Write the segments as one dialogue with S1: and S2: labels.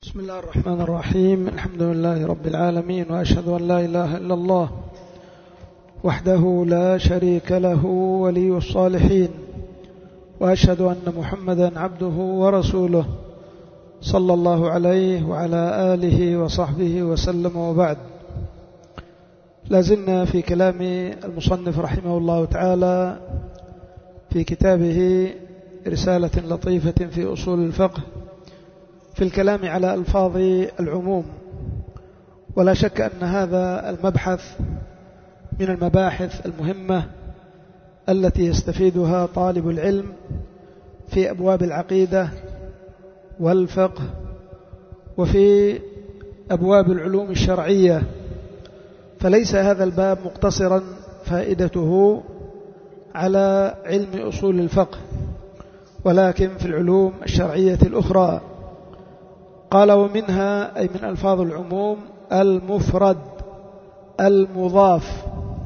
S1: بسم الله الرحمن الرحيم. الحمد لله رب العالمين، وأشهد أن لا إله إلا الله وحده لا شريك له ولي الصالحين، وأشهد أن محمدا عبده ورسوله صلى الله عليه وعلى آله وصحبه وسلم. وبعد، لازلنا في كلام المصنف رحمه الله تعالى في كتابه رسالة لطيفة في أصول الفقه في الكلام على ألفاظ العموم. ولا شك أن هذا المبحث من المباحث المهمة التي يستفيدها طالب العلم في أبواب العقيدة والفقه وفي أبواب العلوم الشرعية، فليس هذا الباب مقتصرا فائدته على علم أصول الفقه، ولكن في العلوم الشرعية الأخرى. قال: ومنها، أي من ألفاظ العموم، المفرد المضاف.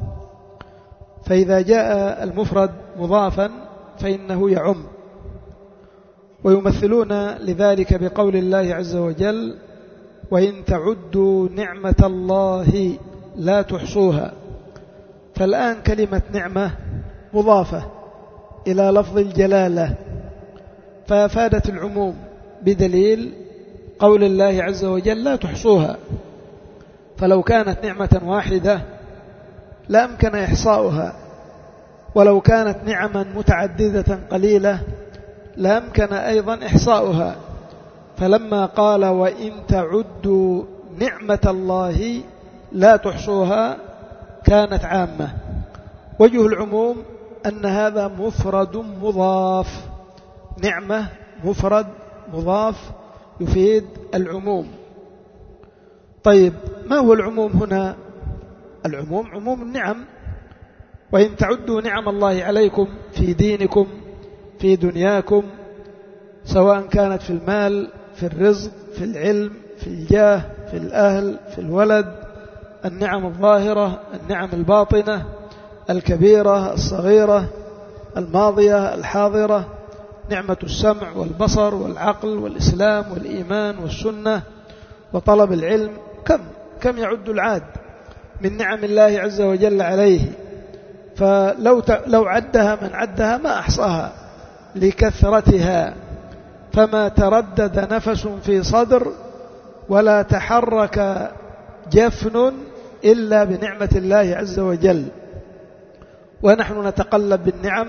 S1: فإذا جاء المفرد مضافا فإنه يعم، ويمثلون لذلك بقول الله عز وجل: وإن تعدوا نعمة الله لا تحصوها. فالآن كلمة نعمة مضافة إلى لفظ الجلالة، فأفادت العموم بدليل قول الله عز وجل: لا تحصوها. فلو كانت نعمة واحدة لأمكن إحصاؤها، ولو كانت نعما متعددة قليلة لأمكن أيضا إحصاؤها. فلما قال: وإن تعدوا نعمة الله لا تحصوها، كانت عامة. وجه العموم أن هذا مفرد مضاف، نعمة مفرد مضاف يفيد العموم. طيب، ما هو العموم هنا؟ العموم عموم النعم. وإن تعدوا نعم الله عليكم في دينكم في دنياكم، سواء كانت في المال، في الرزق، في العلم، في الجاه، في الأهل، في الولد، النعم الظاهرة، النعم الباطنة، الكبيرة، الصغيرة، الماضية، الحاضرة، نعمة السمع والبصر والعقل والإسلام والإيمان والسنة وطلب العلم. كم يعد العاد من نعم الله عز وجل عليه؟ فلو عدها من عدها ما أحصاها لكثرتها. فما تردد نفس في صدر ولا تحرك جفن إلا بنعمة الله عز وجل. ونحن نتقلب بالنعم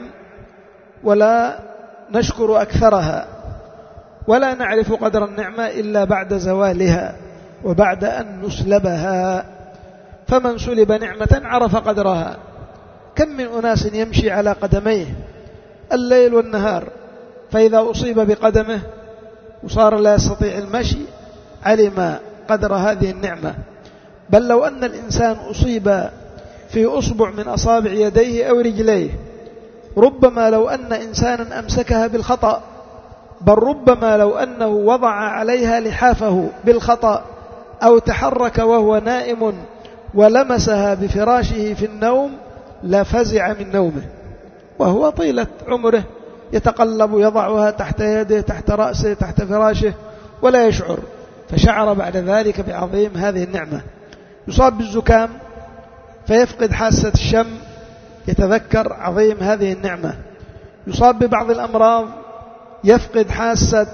S1: ولا نشكر أكثرها، ولا نعرف قدر النعمة إلا بعد زوالها وبعد أن نسلبها. فمن سلب نعمة عرف قدرها. كم من أناس يمشي على قدميه الليل والنهار، فإذا أصيب بقدمه وصار لا يستطيع المشي علم قدر هذه النعمة. بل لو أن الإنسان أصيب في أصبع من أصابع يديه أو رجليه، ربما لو أن إنسانا أمسكها بالخطأ، بل ربما لو أنه وضع عليها لحافه بالخطأ أو تحرك وهو نائم ولمسها بفراشه في النوم لفزع من نومه، وهو طيلة عمره يتقلب يضعها تحت يده، تحت رأسه، تحت فراشه ولا يشعر. فشعر بعد ذلك بعظيم هذه النعمة. يصاب بالزكام فيفقد حاسة الشم، يتذكر عظيم هذه النعمة. يصاب ببعض الأمراض يفقد حاسة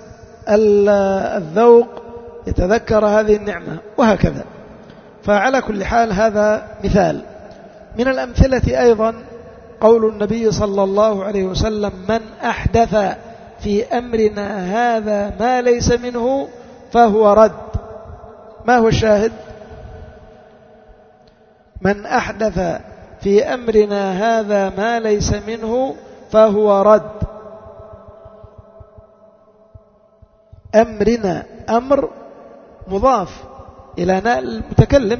S1: الذوق، يتذكر هذه النعمة، وهكذا. فعلى كل حال هذا مثال. من الأمثلة أيضا قول النبي صلى الله عليه وسلم: من أحدث في أمرنا هذا ما ليس منه فهو رد. ما هو الشاهد؟ من أحدث في أمرنا هذا ما ليس منه فهو رد. أمرنا، أمر مضاف إلى ناء المتكلم.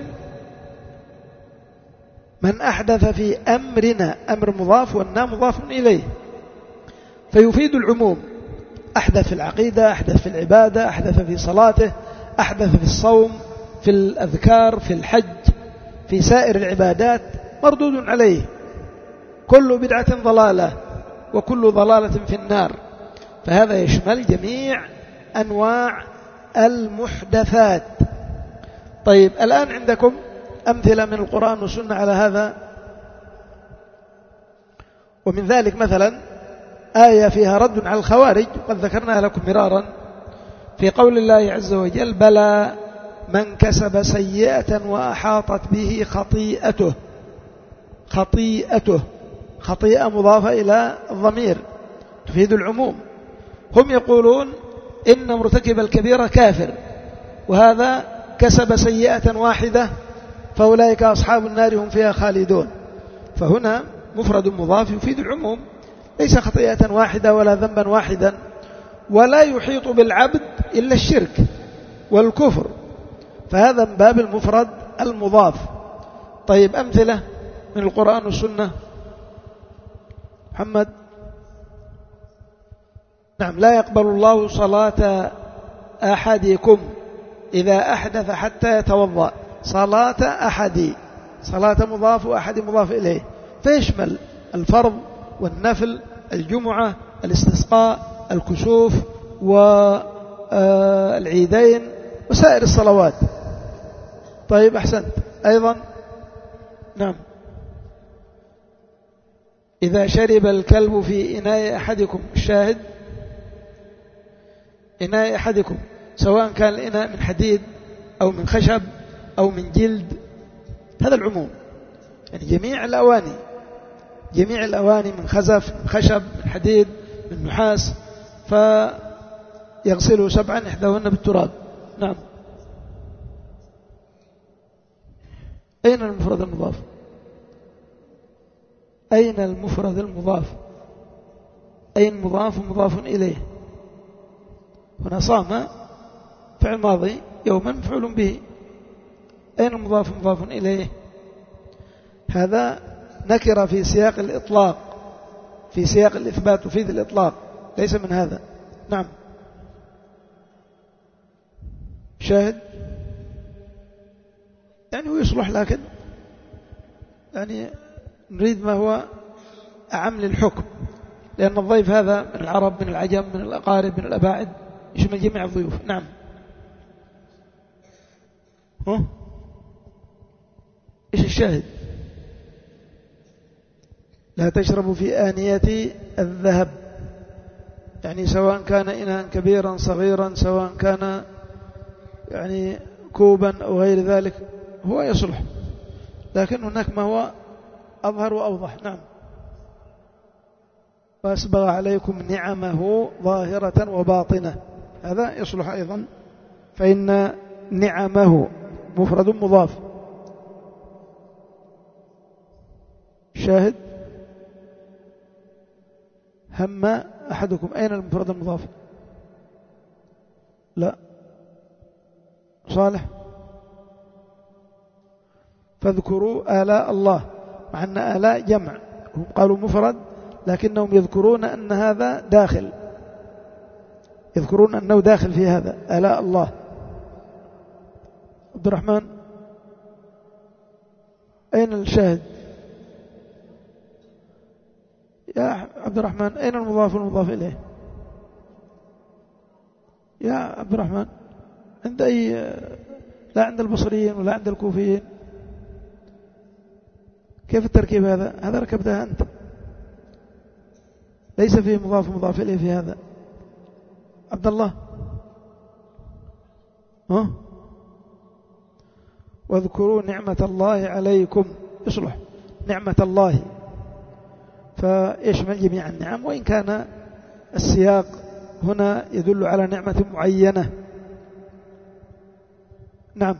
S1: من أحدث في أمرنا، أمر مضاف والناء مضاف إليه، فيفيد العموم. أحدث في العقيدة، أحدث في العبادة، أحدث في صلاته، أحدث في الصوم، في الأذكار، في الحج، في سائر العبادات، مردود عليه. كل بدعة ضلالة وكل ضلالة في النار. فهذا يشمل جميع أنواع المحدثات. طيب الآن عندكم أمثلة من القرآن والسنة على هذا، ومن ذلك مثلا آية فيها رد على الخوارج قد ذكرناها لكم مرارا في قول الله عز وجل: بلى من كسب سيئة وأحاطت به خطيئته. خطيئة مضافة إلى الضمير تفيد العموم. هم يقولون إن مرتكب الكبيرة كافر، وهذا كسب سيئة واحدة فأولئك أصحاب النار هم فيها خالدون. فهنا مفرد مضاف يفيد العموم، ليس خطيئة واحدة ولا ذنبا واحدا، ولا يحيط بالعبد إلا الشرك والكفر، فهذا من باب المفرد المضاف. طيب أمثلة من القرآن والسنة. محمد. نعم: لا يقبل الله صلاة أحدكم إذا أحدث حتى يتوضأ. صلاة أحد، صلاة مضاف وأحد مضاف إليه، فيشمل الفرض والنفل، الجمعة، الاستسقاء، الكسوف والعيدين وسائر الصلوات. طيب أحسنت. أيضا نعم: إذا شرب الكلب في إناء أحدكم. الشاهد: إناء أحدكم، سواء كان الإناء من حديد أو من خشب أو من جلد، هذا العموم، يعني جميع الأواني من خزف، من خشب، من حديد، من نحاس، فيغسله 7 إحداهن بالتراب. نعم. أين المفرد المضاف؟ أين المفرد المضاف؟ أين مضاف ومضاف إليه؟ هنا صام فعل ماضي، يوما مفعول به. أين المضاف مضاف إليه؟ هذا نكر في سياق الإطلاق، في سياق الإثبات تفيد الإطلاق، ليس من هذا. نعم. شاهد يعني هو يصلح، لكن يعني نريد ما هو أعم للحكم، لأن الضيف هذا من العرب، من العجم، من الأقارب، من الأباعد، يشمل جميع الضيوف. نعم. إيش الشاهد؟ لا تشربوا في آنية الذهب، يعني سواء كان إناء كبيرا صغيرا، سواء كان يعني كوبا أو غير ذلك، هو يصلح، لكن هناك ما هو أظهر وأوضح. نعم. وأسبغ عليكم نعمه ظاهرة وباطنة، هذا يصلح أيضا، فإن نعمه مفرد مضاف. شاهد: هم أحدكم. أين المفرد المضاف؟ لا. صالح: فاذكروا آلاء الله، مع أن آلاء جمع، هم قالوا مفرد لكنهم يذكرون أن هذا داخل، يذكرون أنه داخل في هذا آلاء الله. عبد الرحمن: أين الشاهد؟ يا عبد الرحمن، أين المضاف والمضاف إليه؟ يا عبد الرحمن، عند أي؟ لا عند البصريين ولا عند الكوفيين. كيف التركيب هذا؟ هذا ركبتها أنت، ليس فيه مضاف ومضاف إليه في هذا. عبد الله: واذكروا نعمة الله عليكم، يصلح نعمة الله، فيشمل جميع النعم، وإن كان السياق هنا يدل على نعمة معينة. نعم.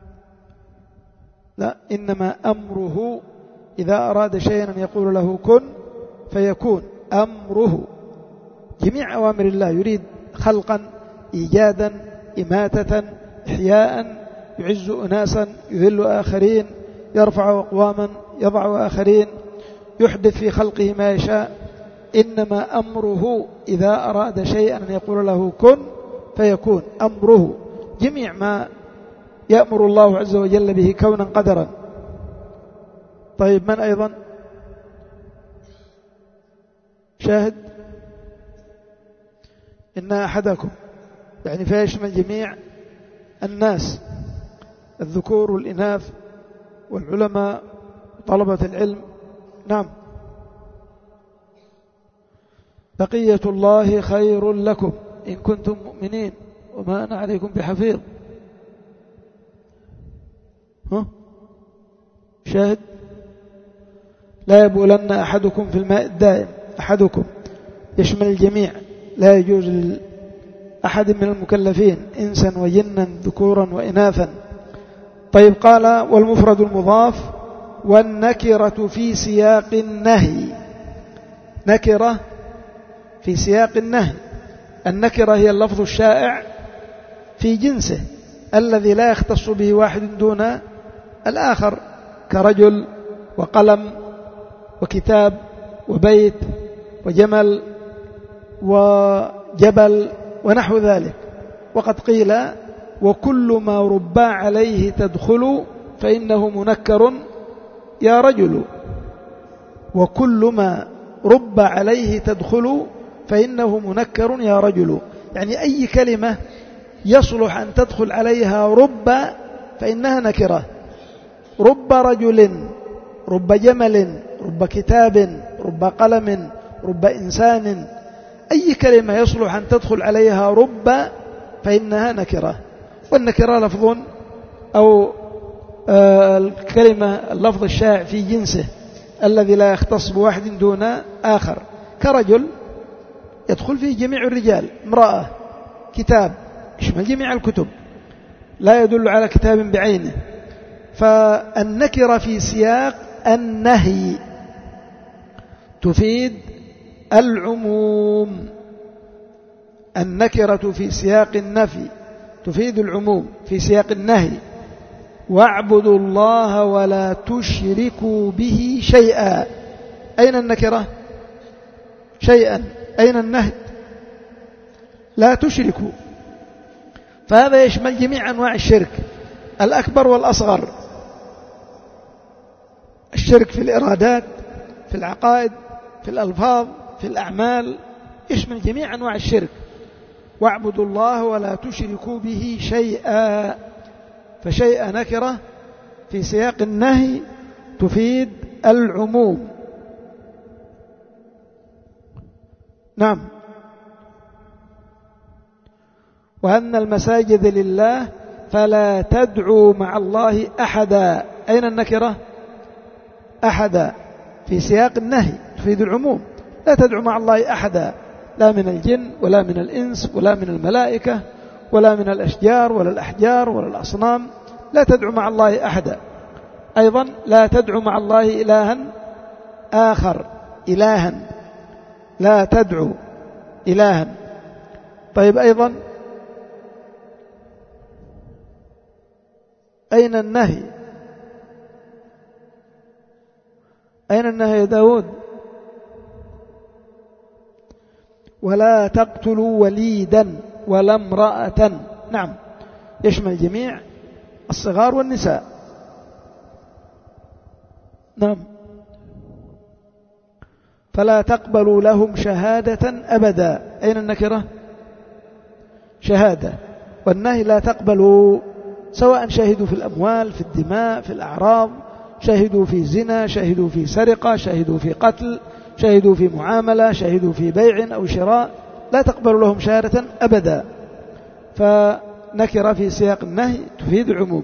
S1: لا، إنما أمره إذا أراد شيئا يقول له كن فيكون. أمره جميع أوامر الله، يريد خلقا، إيجادا، إماتة، إحياء، يعز أناسا، يذل آخرين، يرفع أقواما، يضع آخرين، يحدث في خلقه ما يشاء. إنما أمره إذا أراد شيئا يقول له كن فيكون. أمره جميع ما يأمر الله عز وجل به كونا قدرا. طيب من أيضا؟ شاهد: إن أحدكم. يعني فيشمل جميع الناس، الذكور والإناث والعلماء وطلبة العلم. نعم. بقية الله خير لكم إن كنتم مؤمنين وما أنا عليكم بحفيظ. شاهد. لا يبولن أحدكم في الماء الدائم. أحدكم يشمل الجميع، لا يجوز لأحد من المكلفين إنسا وجنا ذكورا وإناثا. طيب، قال والمفرد المضاف والنكرة في سياق النهي. نكرة في سياق النهي. النكرة هي اللفظ الشائع في جنسه الذي لا يختص به واحد دون الآخر، كرجل وقلم وكتاب وبيت وجمل وجبل ونحو ذلك. وقد قيل وكل ما ربى عليه تدخل فإنه منكر يا رجل. وكل ما ربى عليه تدخل فإنه منكر يا رجل، يعني أي كلمة يصلح أن تدخل عليها رب فإنها نكرة. رب رجل، رب جمل، رب كتاب، رب قلم، رب إنسان، أي كلمة يصلح أن تدخل عليها رب فإنها نكرة. والنكرة لفظ أو الكلمة اللفظ الشائع في جنسه الذي لا يختص بواحد دون آخر، كرجل يدخل فيه جميع الرجال، امرأة، كتاب يشمل جميع الكتب، لا يدل على كتاب بعينه. فالنكرة في سياق النهي تفيد العموم. النكرة في سياق النفي تفيد العموم في سياق النهي. واعبدوا الله ولا تشركوا به شيئا. أين النكرة؟ شيئا. أين النهي؟ لا تشركوا. فهذا يشمل جميع أنواع الشرك الأكبر والأصغر. الشرك في الإرادات، في العقائد، في الألفاظ، في الأعمال، يشمل جميع أنواع الشرك. واعبدوا الله ولا تشركوا به شيئا. فشيء نكرة في سياق النهي تفيد العموم. نعم. وأن المساجد لله فلا تدعوا مع الله أحدا. أين النكرة؟ أحدا في سياق النهي تفيد العموم. لا تدعوا مع الله أحدا، لا من الجن ولا من الإنس ولا من الملائكة ولا من الأشجار ولا الأحجار ولا الأصنام. لا تدعوا مع الله أحدا. أيضا لا تدعوا مع الله إلها آخر. إلها، لا تدعوا إلها. طيب، أيضا أين النهي؟ أين النهي يا داود؟ ولا تقتلوا وليدا ولا امرأة. نعم، يشمل جميع الصغار والنساء. نعم. فلا تقبلوا لهم شهادة أبدا. أين النكرة؟ شهادة. والنهي لا تقبلوا، سواء شهدوا في الأموال، في الدماء، في الأعراض، شهدوا في زنا، شهدوا في سرقة، شهدوا في قتل، شهدوا في معاملة، شهدوا في بيع أو شراء، لا تقبلوا لهم شهادة أبدا. فنكرة في سياق النهي تفيد العموم.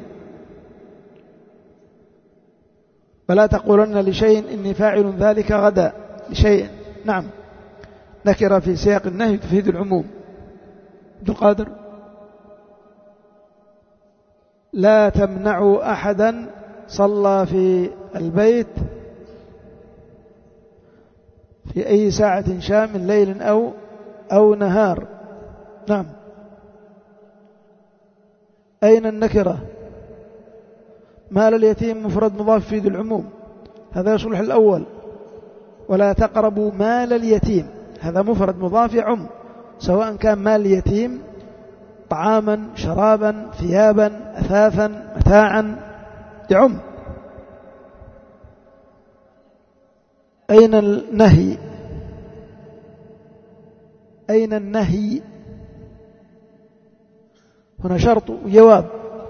S1: ولا تقولن لشيء إني فاعل ذلك غدا. لشيء، نعم، نكرة في سياق النهي تفيد العموم. عبد القادر. لا تمنعوا أحدا صلى في البيت في أي ساعة شاء من ليل أو نهار. نعم. أين النكرة؟ مال اليتيم مفرد مضاف يفيد العموم، هذا يصلح الأول. ولا تقربوا مال اليتيم، هذا مفرد مضاف يعم، سواء كان مال اليتيم طعاما، شرابا، ثيابا، أثاثا، متاعا، يعم. أين النهي؟ أين النهي؟ هنا شرط وجواب.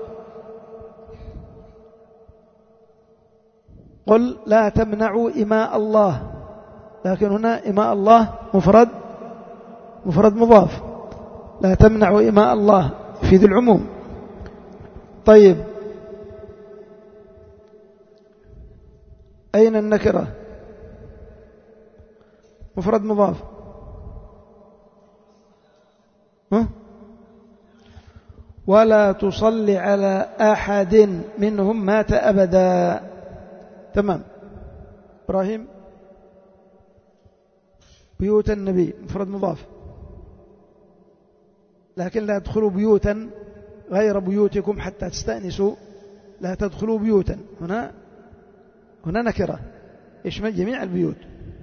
S1: قل لا تمنعوا إماء الله، لكن هنا إماء الله مفرد مضاف. لا تمنعوا إماء الله في ذي العموم. طيب أين النكرة؟ مفرد مضاف. ولا تصلي على أحد منهم مات أبدا. تمام. إبراهيم بيوت النبي مفرد مضاف، لكن لا تدخلوا بيوتا غير بيوتكم حتى تستأنسوا. لا تدخلوا بيوتا، هنا نكرة يشمل جميع البيوت.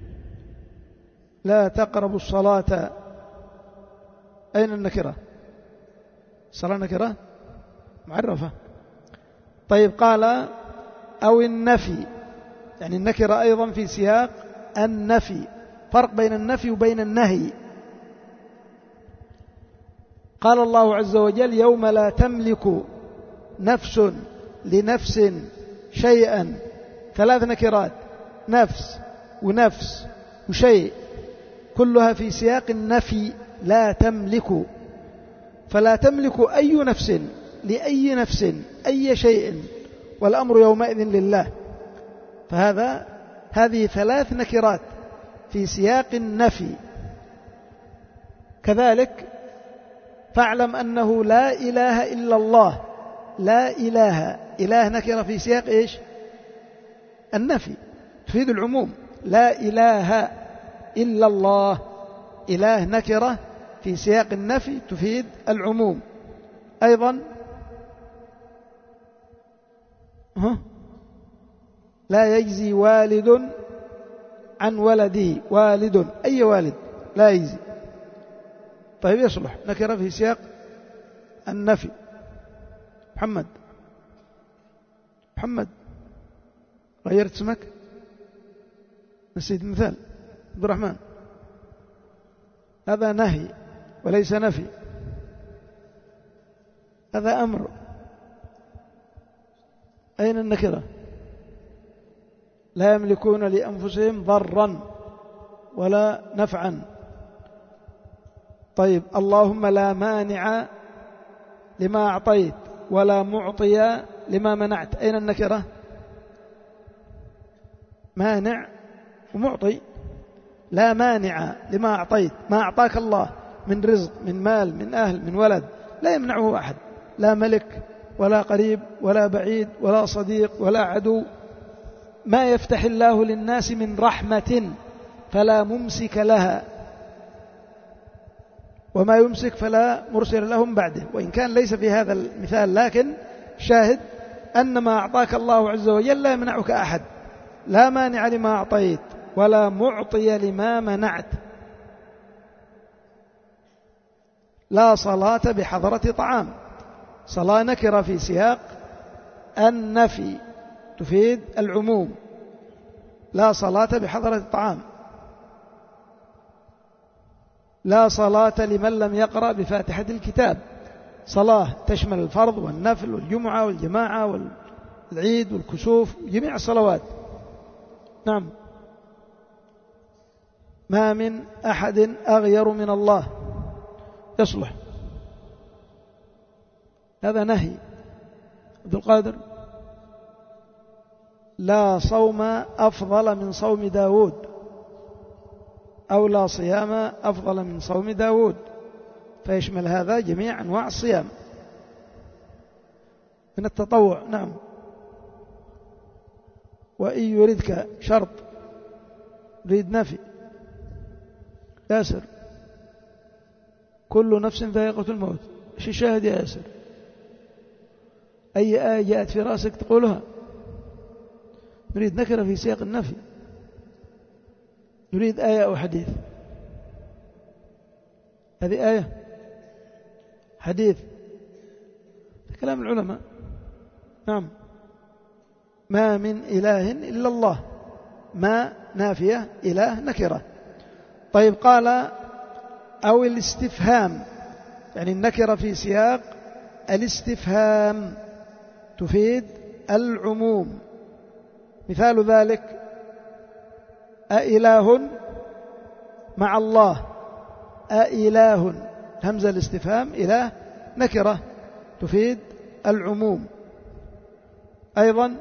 S1: لا تقربوا الصلاة. أين النكرة؟ الصلاة نكرة معرفة. طيب قال أو النفي، يعني النكرة أيضا في سياق النفي. فرق بين النفي وبين النهي. قال الله عز وجل يوم لا تملك نفس لنفس شيئا. 3 نكرات، نفس ونفس وشيء، كلها في سياق النفي. لا تملك، فلا تملك أي نفس لأي نفس أي شيء، والأمر يومئذ لله. هذه 3 نكرات في سياق النفي. كذلك فاعلم أنه لا إله إلا الله. لا إله نكرة في سياق إيش؟ النفي، تفيد العموم. لا إله إلا الله، إله نكرة في سياق النفي تفيد العموم. أيضا لا يجزي والد عن ولده. والد، أي والد لا يجزي. طيب يصلح نكرة في سياق النفي. محمد غيرت اسمك، نسيت مثال. عبد الرحمن، هذا نهي وليس نفي، هذا أمر. أين النكرة؟ لا يملكون لأنفسهم ضرا ولا نفعا. طيب اللهم لا مانع لما أعطيت ولا معطي لما منعت. أين النكرة؟ مانع ومعطي. لا مانع لما أعطيت، ما أعطاك الله من رزق، من مال، من أهل، من ولد، لا يمنعه أحد. لا ملك ولا قريب ولا بعيد ولا صديق ولا عدو. ما يفتح الله للناس من رحمة فلا ممسك لها، وما يمسك فلا مرسل لهم بعده. وإن كان ليس في هذا المثال، لكن شاهد أن ما أعطاك الله عز وجل لا يمنعك أحد. لا مانع لما أعطيت ولا معطي لما منعت. لا صلاة بحضرة طعام. صلاة نكرة في سياق النفي تفيد العموم. لا صلاة بحضرة الطعام. لا صلاة لمن لم يقرأ بفاتحة الكتاب. صلاة تشمل الفرض والنفل والجمعة والجماعة والعيد والكسوف، جميع الصلوات. نعم. ما من أحد أغير من الله. يصلح، هذا نهي. عبد القادر، لا صوم أفضل من صوم داود، أو لا صيام أفضل من صوم داود، فيشمل هذا جميع أنواع الصيام من التطوع. نعم. وإن يردك شرط، يريد نفي. ياسر، كل نفس ذائقة الموت. ايش الشاهد يا ياسر؟ أي آية جاءت في رأسك تقولها؟ نريد نكرة في سياق النفي. نريد آية أو حديث. هذه آية، حديث، كلام العلماء. نعم. ما من إله إلا الله. ما نافية، إله نكرة. طيب قال أو الاستفهام، يعني النكرة في سياق الاستفهام تفيد العموم. مثال ذلك: أإله مع الله. أإله، همزة الاستفهام، إله نكرة تفيد العموم. أيضا: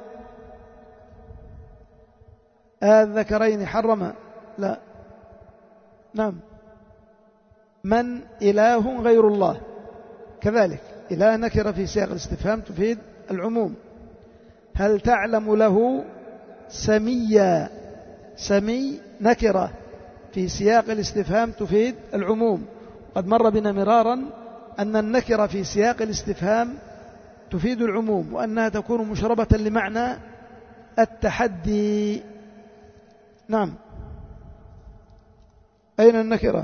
S1: الذكرين حرم، لا، نعم، من إله غير الله، كذلك إله نكرة في سياق الاستفهام تفيد العموم. هل تعلم له سميا؟ سمي نكرة في سياق الاستفهام تفيد العموم. قد مر بنا مرارا أن النكرة في سياق الاستفهام تفيد العموم، وأنها تكون مشربة لمعنى التحدي. نعم. أين النكرة؟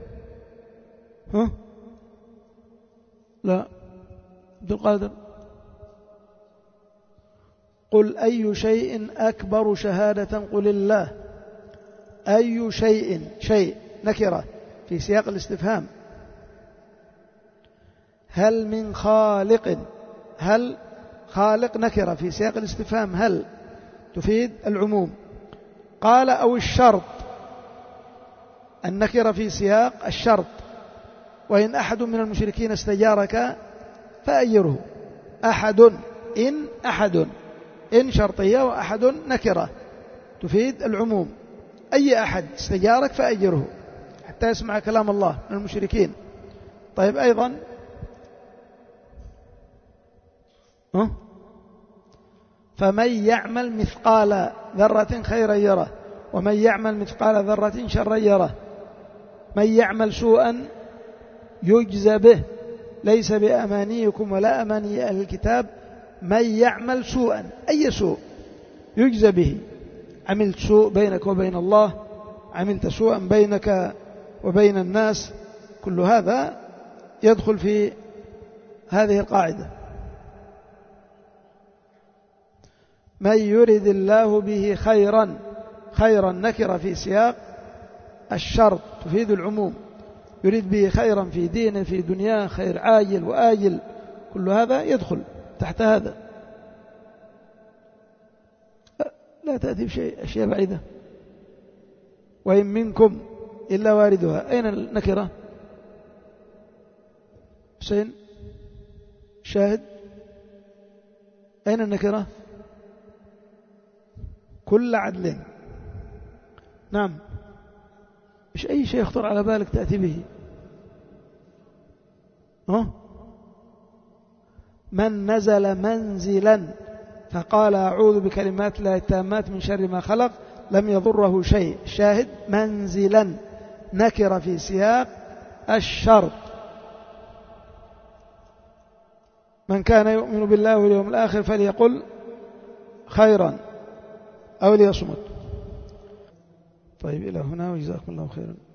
S1: لا، عبد القادر. قل أي شيء أكبر شهادة؟ قل الله. أي شيء، شيء نكرة في سياق الاستفهام. هل من خالق؟ هل خالق نكرة في سياق الاستفهام، هل تفيد العموم. قال: أو الشرط، النكرة في سياق الشرط. وإن أحد من المشركين استجارك فأجره. أحد، إن أحد، إن شرطية وأحد نكرة تفيد العموم. أي أحد استجارك فأجره حتى يسمع كلام الله من المشركين. طيب، أيضا: فمن يعمل مثقال ذرة خيرا يره، ومن يعمل مثقال ذرة شرا يره. من يعمل سوءا يجزى به، ليس بأمانيكم ولا أماني أهل الكتاب. من يعمل سوءا، أي سوء، يجزى به. عملت سوء بينك وبين الله، عملت سوءا بينك وبين الناس، كل هذا يدخل في هذه القاعدة. من يرد الله به خيرا، خيرا نكرة في سياق الشرط تفيد العموم. يريد به خيرا في دينه في دنياه، خير عاجل وآجل، كل هذا يدخل تحت هذا. لا تأتي بشيء، أشياء بعيدة. وإن منكم إلا واردها. أين النكرة؟ حسين شاهد، أين النكرة؟ كل عدل. نعم، مش أي شيء يخطر على بالك تأتي به. من نزل منزلا فقال أعوذ بكلمات الله التامات من شر ما خلق لم يضره شيء. شاهد: منزلا نكرة في سياق الشرط. من كان يؤمن بالله واليوم الآخر فليقل خيرا أو ليصمت. طيب، إلى هنا، وجزاكم الله خيرا.